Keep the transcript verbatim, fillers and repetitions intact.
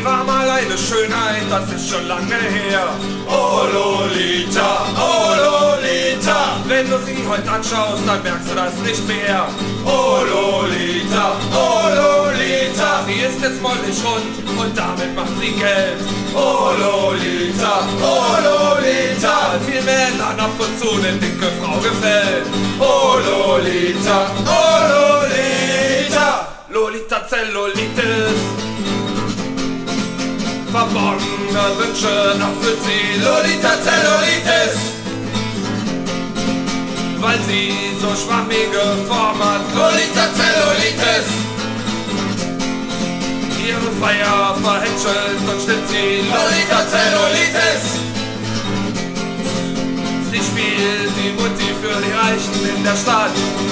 war mal eine Schönheit, das ist schon lange her. Oh Lolita, oh Lolita, wenn du sie heute anschaust, dann merkst du das nicht mehr. Oh Lolita, oh Lolita, sie ist jetzt mollig rund und damit macht sie Geld. Oh Lolita, oh Lolita, viel Männern ab und zu eine dicke Frau gefällt. Oh Lolita, oh Lolita, Lolita Zellulitis, verborgene Wünsche erfüllt sie. Lolita Zellulitis, weil sie so schwammige Form hat. Lolita Zellulitis, ihre Feier verhätschelt und stimmt sie. Lolita Zellulitis, sie spielt die Mutti für die Reichen in der Stadt.